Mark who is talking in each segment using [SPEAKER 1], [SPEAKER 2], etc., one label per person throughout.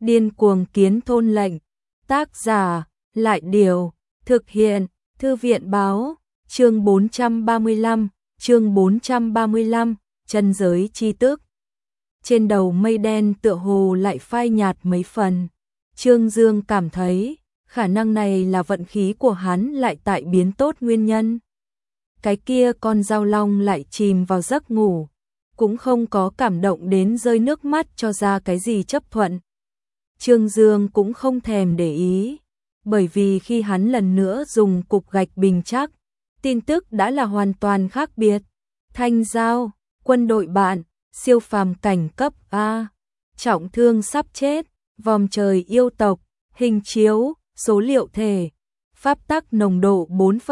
[SPEAKER 1] Điên cuồng kiến thôn lệnh. Tác giả, Lại Điều. Thực hiện, Thư viện báo. Chương 435, chương 435, chân giới chi tức. Trên đầu mây đen tựa hồ lại phai nhạt mấy phần. Trương Dương cảm thấy, khả năng này là vận khí của hắn lại tại biến tốt nguyên nhân. Cái kia con dao long lại chìm vào giấc ngủ, cũng không có cảm động đến rơi nước mắt cho ra cái gì chấp thuận. Trương Dương cũng không thèm để ý, bởi vì khi hắn lần nữa dùng cục gạch bình chắc, tin tức đã là hoàn toàn khác biệt. Thanh giao, quân đội bạn, siêu phàm cảnh cấp A, trọng thương sắp chết, vòm trời yêu tộc, hình chiếu, số liệu thể, pháp tắc nồng độ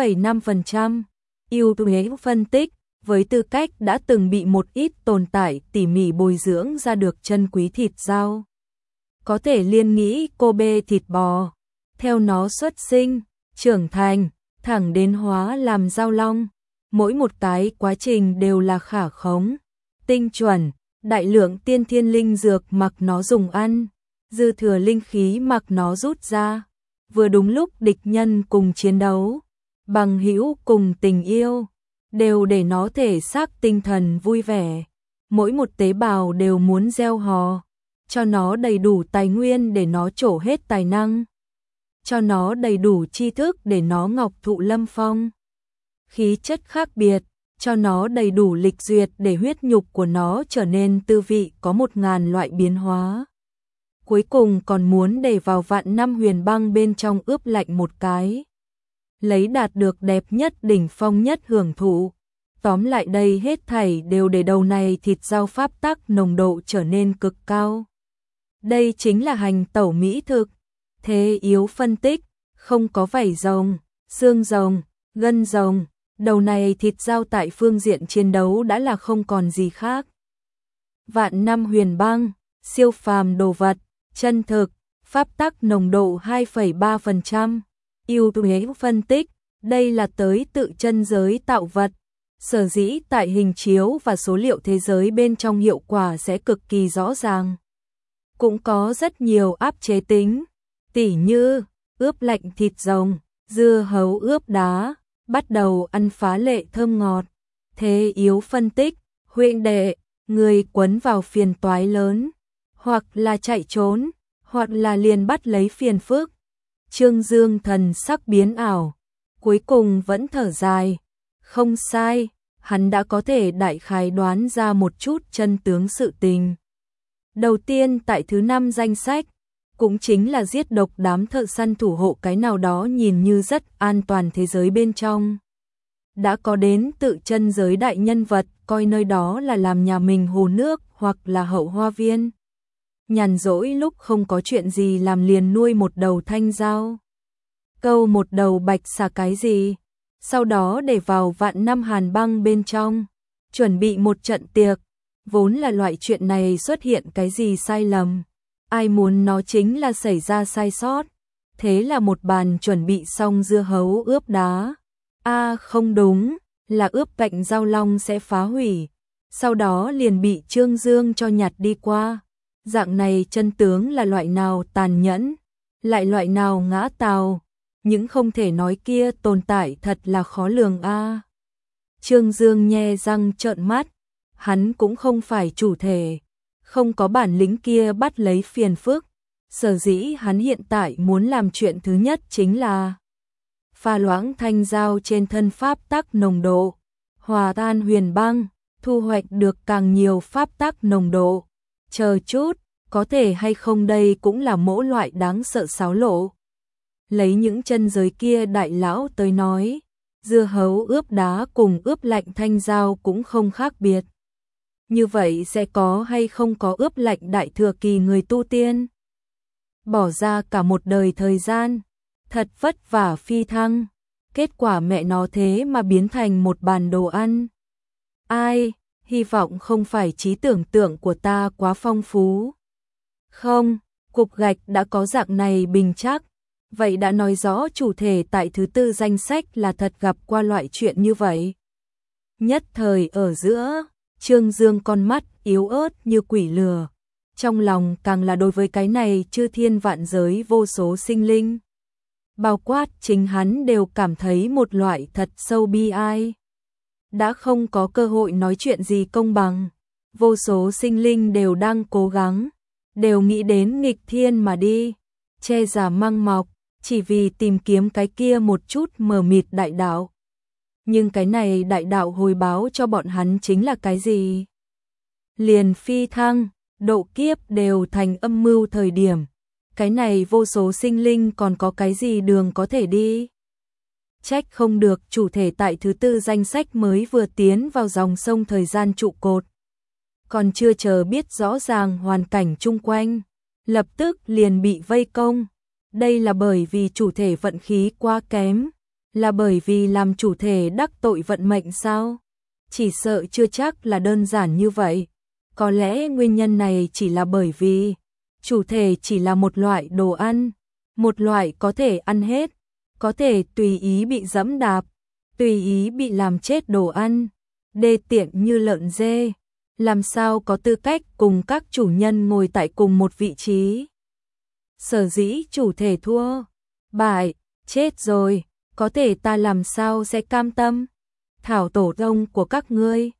[SPEAKER 1] 4,5%, ưu thế phân tích, với tư cách đã từng bị một ít tồn tại tỉ mỉ bồi dưỡng ra được chân quý thịt dao. Có thể liên nghĩ cô bê thịt bò, theo nó xuất sinh, trưởng thành, thẳng đến hóa làm dao long. Mỗi một cái quá trình đều là khả khống, tinh chuẩn, đại lượng tiên thiên linh dược mặc nó dùng ăn, dư thừa linh khí mặc nó rút ra. Vừa đúng lúc địch nhân cùng chiến đấu, bằng hữu cùng tình yêu, đều để nó thể xác tinh thần vui vẻ. Mỗi một tế bào đều muốn gieo hò, cho nó đầy đủ tài nguyên để nó trổ hết tài năng, cho nó đầy đủ tri thức để nó ngọc thụ lâm phong, khí chất khác biệt, cho nó đầy đủ lịch duyệt để huyết nhục của nó trở nên tư vị có 1000 loại biến hóa. Cuối cùng còn muốn để vào vạn năm huyền băng bên trong ướp lạnh một cái, lấy đạt được đẹp nhất đỉnh phong nhất hưởng thụ. Tóm lại đây hết thảy đều để đầu này thịt dao pháp tắc nồng độ trở nên cực cao. Đây chính là hành tẩu mỹ thực. Thế yếu phân tích, không có vảy rồng, xương rồng, gân rồng, đầu này thịt dao tại phương diện chiến đấu đã là không còn gì khác. Vạn năm huyền băng, siêu phàm đồ vật, chân thực, pháp tắc nồng độ 2,3%, ưu thế phân tích, đây là tới tự chân giới tạo vật. Sở dĩ tại hình chiếu và số liệu thế giới bên trong hiệu quả sẽ cực kỳ rõ ràng. Cũng có rất nhiều áp chế tính, tỉ như ướp lạnh thịt rồng, dưa hấu ướp đá, bắt đầu ăn phá lệ thơm ngọt. Thế yếu phân tích, huynh đệ, người quấn vào phiền toái lớn, hoặc là chạy trốn, hoặc là liền bắt lấy phiền phức. Trương Dương thần sắc biến ảo, cuối cùng vẫn thở dài. Không sai, hắn đã có thể đại khái đoán ra một chút chân tướng sự tình. Đầu tiên tại thứ 5 danh sách, cũng chính là giết độc đám thợ săn thủ hộ cái nào đó nhìn như rất an toàn thế giới bên trong. Đã có đến tự chân giới đại nhân vật coi nơi đó là làm nhà mình hồ nước hoặc là hậu hoa viên. Nhàn rỗi lúc không có chuyện gì làm liền nuôi một đầu thanh dao, câu một đầu bạch xà cái gì, sau đó để vào vạn năm hàn băng bên trong, chuẩn bị một trận tiệc. Vốn là loại chuyện này xuất hiện cái gì sai lầm, ai muốn nó chính là xảy ra sai sót. Thế là một bàn chuẩn bị xong dưa hấu ướp đá. Không đúng, là ướp cạnh dao long sẽ phá hủy. Sau đó liền bị Trương Dương cho nhặt đi qua. Dạng này chân tướng là loại nào tàn nhẫn, lại loại nào ngã tào. Những không thể nói kia tồn tại thật là khó lường a. Trương Dương nhe răng trợn mắt, hắn cũng không phải chủ thể, không có bản lĩnh kia bắt lấy phiền phức. Sở dĩ hắn hiện tại muốn làm chuyện thứ nhất chính là pha loãng thanh dao trên thân pháp tắc nồng độ, hòa tan huyền băng, thu hoạch được càng nhiều pháp tắc nồng độ. Chờ chút, có thể hay không đây cũng là mỗi loại đáng sợ xáo lộ. Lấy những chân giới kia đại lão tới nói, dưa hấu ướp đá cùng ướp lạnh thanh dao cũng không khác biệt. Như vậy sẽ có hay không có ướp lạnh đại thừa kỳ người tu tiên? Bỏ ra cả một đời thời gian, thật vất vả phi thăng, kết quả mẹ nó thế mà biến thành một bàn đồ ăn. Ai, hy vọng không phải trí tưởng tượng của ta quá phong phú. Không, cục gạch đã có dạng này bình chắc, vậy đã nói rõ chủ thể tại thứ 4 danh sách là thật gặp qua loại chuyện như vậy. Nhất thời ở giữa, Trương Dương con mắt yếu ớt như quỷ lừa, trong lòng càng là đối với cái này chư thiên vạn giới vô số sinh linh. Bao quát chính hắn đều cảm thấy một loại thật sâu bi ai. Đã không có cơ hội nói chuyện gì công bằng, vô số sinh linh đều đang cố gắng, đều nghĩ đến nghịch thiên mà đi, che giả mang mọc, chỉ vì tìm kiếm cái kia một chút mờ mịt đại đạo. Nhưng cái này đại đạo hồi báo cho bọn hắn chính là cái gì? Liền phi thăng, độ kiếp đều thành âm mưu thời điểm. Cái này vô số sinh linh còn có cái gì đường có thể đi? Trách không được chủ thể tại thứ tư danh sách mới vừa tiến vào dòng sông thời gian trụ cột. Còn chưa chờ biết rõ ràng hoàn cảnh chung quanh, lập tức liền bị vây công. Đây là bởi vì chủ thể vận khí quá kém, là bởi vì làm chủ thể đắc tội vận mệnh sao? Chỉ sợ chưa chắc là đơn giản như vậy. Có lẽ nguyên nhân này chỉ là bởi vì chủ thể chỉ là một loại đồ ăn, một loại có thể ăn hết, có thể tùy ý bị dẫm đạp, tùy ý bị làm chết đồ ăn, đê tiện như lợn dê, làm sao có tư cách cùng các chủ nhân ngồi tại cùng một vị trí. Sở dĩ chủ thể thua, bại, chết rồi, có thể ta làm sao sẽ cam tâm? Thảo tổ tông của các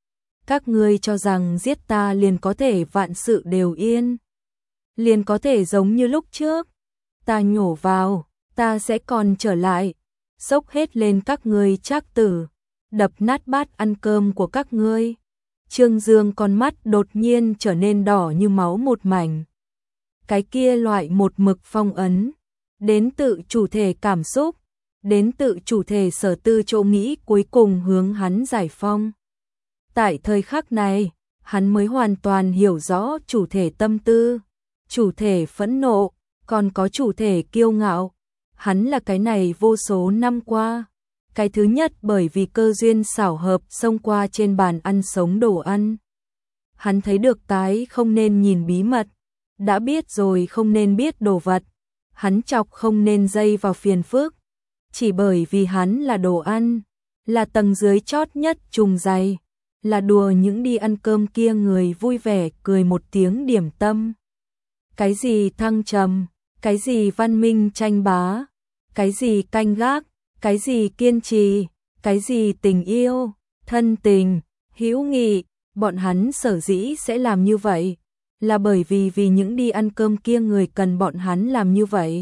[SPEAKER 1] ngươi cho rằng giết ta liền có thể vạn sự đều yên, liền có thể giống như lúc trước, ta nhổ vào, ta sẽ còn trở lại, xốc hết lên các ngươi trác tử, đập nát bát ăn cơm của các ngươi. Trương Dương con mắt đột nhiên trở nên đỏ như máu một mảnh. Cái kia loại một mực phong ấn, đến tự chủ thể cảm xúc, đến tự chủ thể sở tư chỗ nghĩ cuối cùng hướng hắn giải phong. Tại thời khắc này, hắn mới hoàn toàn hiểu rõ chủ thể tâm tư, chủ thể phẫn nộ, còn có chủ thể kiêu ngạo. Hắn là cái này vô số năm qua. Cái thứ nhất bởi vì cơ duyên xảo hợp xông qua trên bàn ăn sống đồ ăn. Hắn thấy được cái không nên nhìn bí mật, đã biết rồi không nên biết đồ vật. Hắn chọc không nên dây vào phiền phức. Chỉ bởi vì hắn là đồ ăn, là tầng dưới chót nhất trùng dày, là đùa những đi ăn cơm kia người vui vẻ cười một tiếng điểm tâm. Cái gì thăng trầm, cái gì văn minh tranh bá, cái gì canh gác, cái gì kiên trì, cái gì tình yêu, thân tình, hữu nghị, bọn hắn sở dĩ sẽ làm như vậy, là bởi vì những đi ăn cơm kia người cần bọn hắn làm như vậy.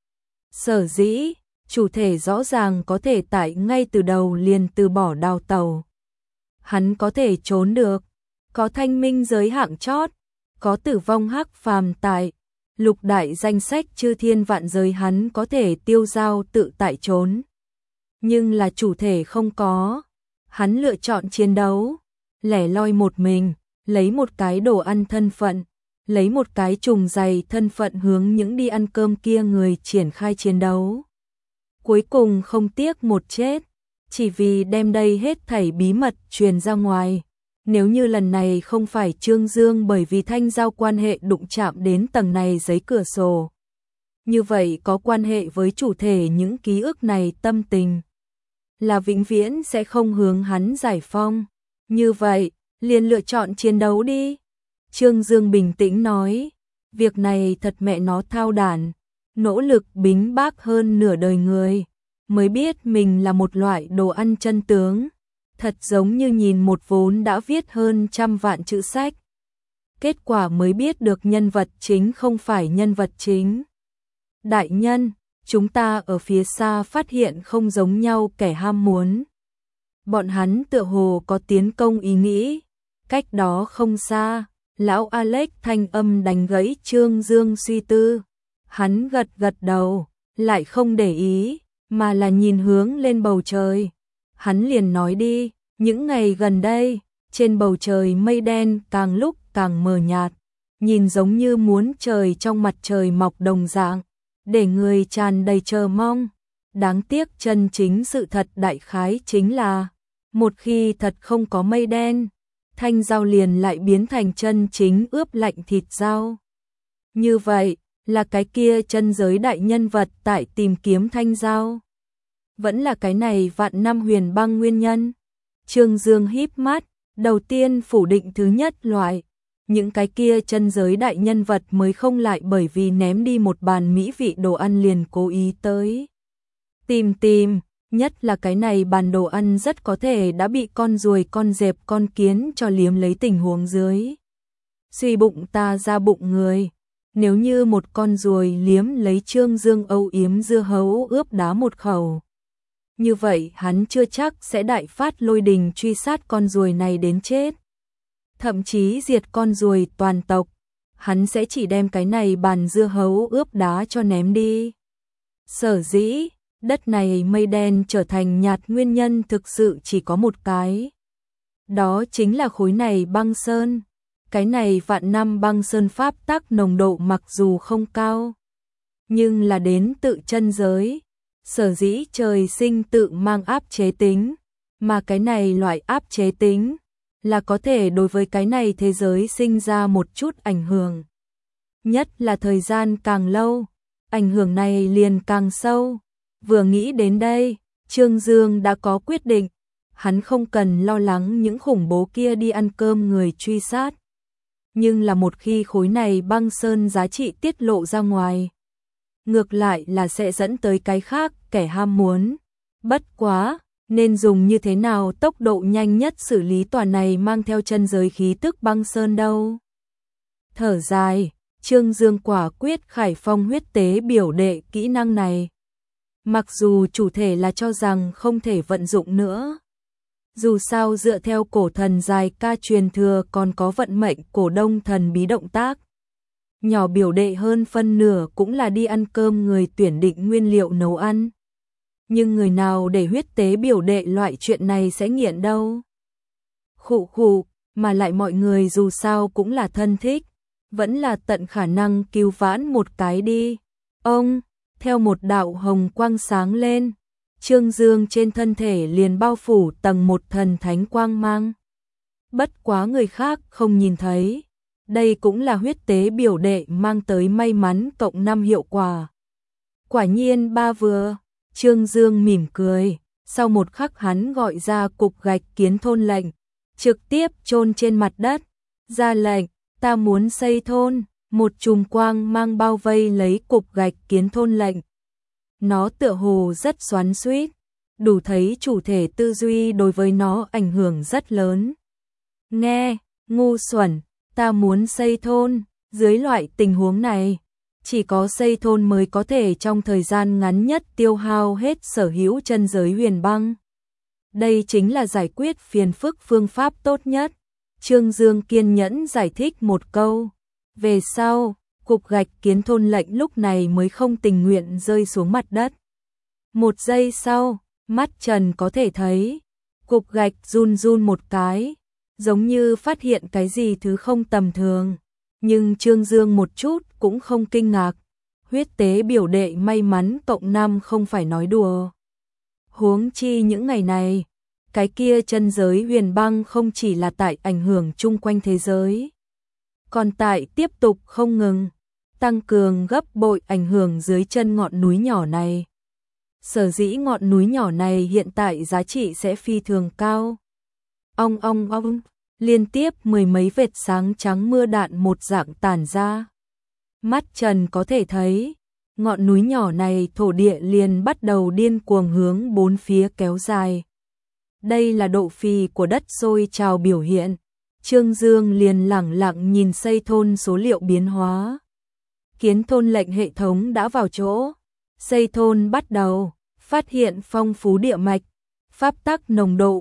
[SPEAKER 1] Sở dĩ, chủ thể rõ ràng có thể tại ngay từ đầu liền từ bỏ đào tàu. Hắn có thể trốn được, có thanh minh giới hạng chót, có tử vong hắc phàm tại, lục đại danh sách chư thiên vạn giới hắn có thể tiêu dao tự tại trốn. Nhưng là chủ thể không có, hắn lựa chọn chiến đấu, lẻ loi một mình, lấy một cái đồ ăn thân phận, lấy một cái trùng dày thân phận hướng những đi ăn cơm kia người triển khai chiến đấu. Cuối cùng không tiếc một chết, chỉ vì đem đây hết thảy bí mật truyền ra ngoài. Nếu như lần này không phải Trương Dương bởi vì thanh giao quan hệ đụng chạm đến tầng này giấy cửa sổ, như vậy có quan hệ với chủ thể những ký ức này tâm tình, là vĩnh viễn sẽ không hướng hắn giải phong. Như vậy, liền lựa chọn chiến đấu đi. Trương Dương bình tĩnh nói, việc này thật mẹ nó thao đản, nỗ lực bính bác hơn nửa đời người, mới biết mình là một loại đồ ăn chân tướng. Thật giống như nhìn một vốn đã viết hơn 100 vạn chữ sách. Kết quả mới biết được nhân vật chính không phải nhân vật chính. Đại nhân, chúng ta ở phía xa phát hiện không giống nhau kẻ ham muốn. Bọn hắn tựa hồ có tiến công ý nghĩ. Cách đó không xa, lão Alex thanh âm đánh gãy Trương Dương suy tư. Hắn gật gật đầu, lại không để ý, mà là nhìn hướng lên bầu trời. Hắn liền nói đi, những ngày gần đây, trên bầu trời mây đen càng lúc càng mờ nhạt, nhìn giống như muốn trời trong mặt trời mọc đồng dạng, để người tràn đầy chờ mong. Đáng tiếc chân chính sự thật đại khái chính là, một khi thật không có mây đen, thanh dao liền lại biến thành chân chính ướp lạnh thịt dao. Như vậy, là cái kia chân giới đại nhân vật tại tìm kiếm thanh dao. Vẫn là cái này vạn năm huyền băng nguyên nhân. Trương Dương híp mắt, đầu tiên phủ định thứ nhất loại, những cái kia chân giới đại nhân vật mới không lại bởi vì ném đi một bàn mỹ vị đồ ăn liền cố ý tới tìm, nhất là cái này bàn đồ ăn rất có thể đã bị con ruồi, con dẹp, con kiến cho liếm lấy tình huống dưới. Suy bụng ta ra bụng người, nếu như một con ruồi liếm lấy Trương Dương âu yếm dưa hấu ướp đá một khẩu. Như vậy hắn chưa chắc sẽ đại phát lôi đình truy sát con ruồi này đến chết. Thậm chí diệt con ruồi toàn tộc, hắn sẽ chỉ đem cái này bàn dưa hấu ướp đá cho ném đi. Sở dĩ, đất này mây đen trở thành nhạt nguyên nhân thực sự chỉ có một cái. Đó chính là khối này băng sơn. Cái này vạn năm băng sơn pháp tắc nồng độ mặc dù không cao, nhưng là đến tự chân giới. Sở dĩ trời sinh tự mang áp chế tính, mà cái này loại áp chế tính là có thể đối với cái này thế giới sinh ra một chút ảnh hưởng. Nhất là thời gian càng lâu, ảnh hưởng này liền càng sâu. Vừa nghĩ đến đây, Trương Dương đã có quyết định, hắn không cần lo lắng những khủng bố kia đi ăn cơm người truy sát. Nhưng là một khi khối này băng sơn giá trị tiết lộ ra ngoài, ngược lại là sẽ dẫn tới cái khác kẻ ham muốn. Bất quá, nên dùng như thế nào tốc độ nhanh nhất xử lý tòa này mang theo chân giới khí tức băng sơn đâu. Thở dài, Trương Dương quả quyết khải phong huyết tế biểu đệ kỹ năng này. Mặc dù chủ thể là cho rằng không thể vận dụng nữa. Dù sao dựa theo cổ thần dài ca truyền thừa còn có vận mệnh cổ đông thần bí động tác. Nhỏ biểu đệ hơn phân nửa cũng là đi ăn cơm người tuyển định nguyên liệu nấu ăn. Nhưng người nào để huyết tế biểu đệ loại chuyện này sẽ nghiện đâu. Khụ khụ, mà lại mọi người dù sao cũng là thân thích, vẫn là tận khả năng cứu vãn một cái đi. Ông, theo một đạo hồng quang sáng lên, Trương Dương trên thân thể liền bao phủ tầng một thần thánh quang mang. Bất quá người khác không nhìn thấy, đây cũng là huyết tế biểu đệ mang tới may mắn cộng 5 hiệu quả. Quả nhiên ba vừa, Trương Dương mỉm cười, sau một khắc hắn gọi ra cục gạch kiến thôn lệnh, trực tiếp chôn trên mặt đất, ra lệnh, ta muốn xây thôn, một chùm quang mang bao vây lấy cục gạch kiến thôn lệnh. Nó tựa hồ rất xoắn xuýt, đủ thấy chủ thể tư duy đối với nó ảnh hưởng rất lớn. Nghe, ngu xuẩn, ta muốn xây thôn, dưới loại tình huống này, chỉ có xây thôn mới có thể trong thời gian ngắn nhất tiêu hao hết sở hữu chân giới huyền băng. Đây chính là giải quyết phiền phức phương pháp tốt nhất. Trương Dương kiên nhẫn giải thích một câu. Về sau, cục gạch kiến thôn lệnh lúc này mới không tình nguyện rơi xuống mặt đất. Một giây sau, mắt Trần có thể thấy, cục gạch run run một cái, giống như phát hiện cái gì thứ không tầm thường. Nhưng Trương Dương một chút cũng không kinh ngạc. Huyết tế biểu đệ may mắn cộng 5 không phải nói đùa. Huống chi những ngày này, cái kia chân giới huyền băng không chỉ là tại ảnh hưởng chung quanh thế giới, còn tại tiếp tục không ngừng, tăng cường gấp bội ảnh hưởng dưới chân ngọn núi nhỏ này. Sở dĩ ngọn núi nhỏ này hiện tại giá trị sẽ phi thường cao. Ong ong ong, liên tiếp mười mấy vệt sáng trắng mưa đạn một dạng tản ra. Mắt Trần có thể thấy, ngọn núi nhỏ này thổ địa liền bắt đầu điên cuồng hướng bốn phía kéo dài. Đây là độ phì của đất sôi trào biểu hiện. Trương Dương liền lẳng lặng nhìn xây thôn số liệu biến hóa. Kiến thôn lệnh hệ thống đã vào chỗ. Xây thôn bắt đầu, phát hiện phong phú địa mạch, pháp tắc nồng độ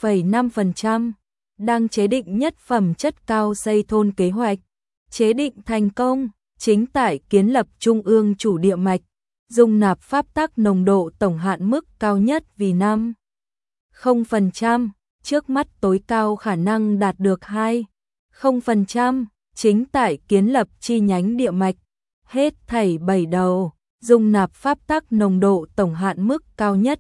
[SPEAKER 1] 1,5%, đang chế định nhất phẩm chất cao xây thôn kế hoạch. Chế định thành công, chính tại kiến lập trung ương chủ địa mạch, dung nạp pháp tắc nồng độ tổng hạn mức cao nhất vì 0%, trước mắt tối cao khả năng đạt được 0%, chính tại kiến lập chi nhánh địa mạch, hết thảy 7 đầu, dung nạp pháp tắc nồng độ tổng hạn mức cao nhất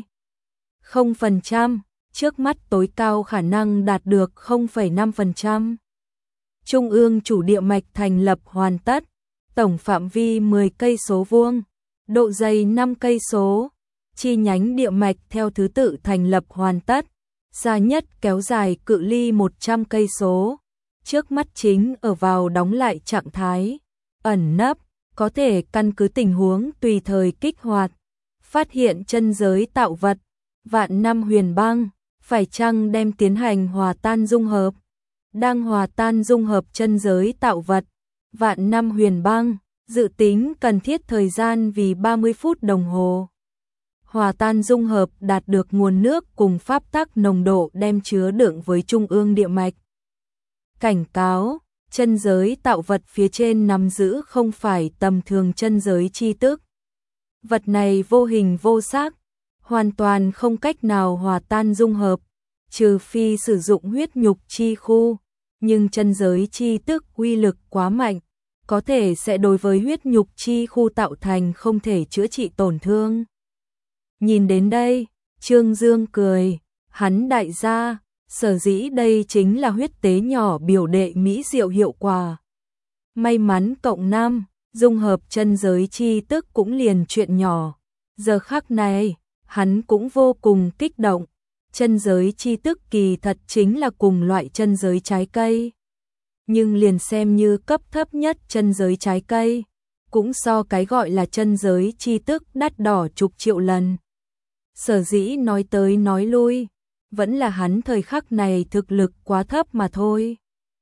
[SPEAKER 1] 0%, trước mắt tối cao khả năng đạt được 0,5%. Trung ương chủ địa mạch thành lập hoàn tất, tổng phạm vi 10 cây số vuông, độ dày 5 cây số. Chi nhánh địa mạch theo thứ tự thành lập hoàn tất, xa nhất kéo dài cự ly 100 cây số, trước mắt chính ở vào đóng lại trạng thái ẩn nấp, có thể căn cứ tình huống tùy thời kích hoạt, phát hiện chân giới tạo vật. Vạn năm huyền băng, phải chăng đem tiến hành hòa tan dung hợp? Đang hòa tan dung hợp chân giới tạo vật. Vạn năm huyền băng, dự tính cần thiết thời gian vì 30 phút đồng hồ. Hòa tan dung hợp đạt được nguồn nước cùng pháp tắc nồng độ đem chứa đựng với trung ương địa mạch. Cảnh cáo, chân giới tạo vật phía trên nắm giữ không phải tầm thường chân giới chi tức. Vật này vô hình vô sắc, hoàn toàn không cách nào hòa tan dung hợp, trừ phi sử dụng huyết nhục chi khu, nhưng chân giới chi tức uy lực quá mạnh, có thể sẽ đối với huyết nhục chi khu tạo thành không thể chữa trị tổn thương. Nhìn đến đây, Trương Dương cười, hắn đại gia, sở dĩ đây chính là huyết tế nhỏ biểu đệ mỹ diệu hiệu quả. May mắn cộng 5, dung hợp chân giới chi tức cũng liền chuyện nhỏ. Giờ khắc này, hắn cũng vô cùng kích động. Chân giới chi tức kỳ thật chính là cùng loại chân giới trái cây. Nhưng liền xem như cấp thấp nhất chân giới trái cây, cũng so cái gọi là chân giới chi tức đắt đỏ chục triệu lần. Sở dĩ nói tới nói lui, vẫn là hắn thời khắc này thực lực quá thấp mà thôi.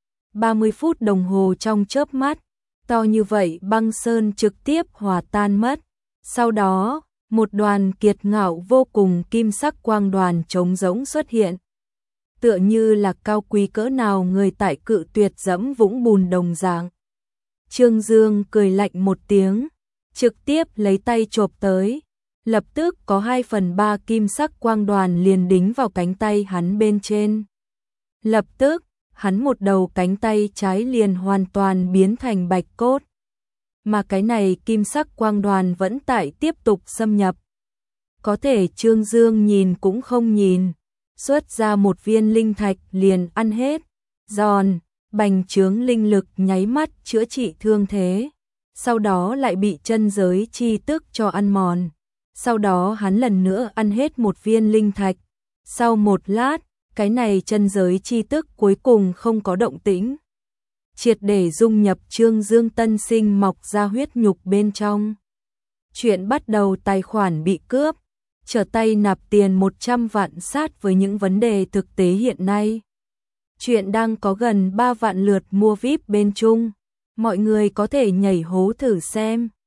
[SPEAKER 1] 30 phút đồng hồ trong chớp mắt, to như vậy băng sơn trực tiếp hòa tan mất. Sau đó, một đoàn kiệt ngạo vô cùng kim sắc quang đoàn trống rỗng xuất hiện. Tựa như là cao quý cỡ nào người tại cự tuyệt dẫm vũng bùn đồng dạng. Trương Dương cười lạnh một tiếng, trực tiếp lấy tay chộp tới. Lập tức có 2/3 kim sắc quang đoàn liền đính vào cánh tay hắn bên trên. Lập tức, hắn một đầu cánh tay trái liền hoàn toàn biến thành bạch cốt. Mà cái này kim sắc quang đoàn vẫn tại tiếp tục xâm nhập. Có thể Trương Dương nhìn cũng không nhìn, xuất ra một viên linh thạch liền ăn hết, giòn, bành trướng linh lực nháy mắt chữa trị thương thế. Sau đó lại bị chân giới chi tức cho ăn mòn. Sau đó hắn lần nữa ăn hết một viên linh thạch. Sau một lát, cái này chân giới chi tức cuối cùng không có động tĩnh. Triệt để dung nhập Trương Dương tân sinh mọc ra huyết nhục bên trong. Chuyện bắt đầu tài khoản bị cướp, trở tay nạp tiền 100 vạn sát với những vấn đề thực tế hiện nay. Chuyện đang có gần 3 vạn lượt mua VIP bên chung. Mọi người có thể nhảy hố thử xem.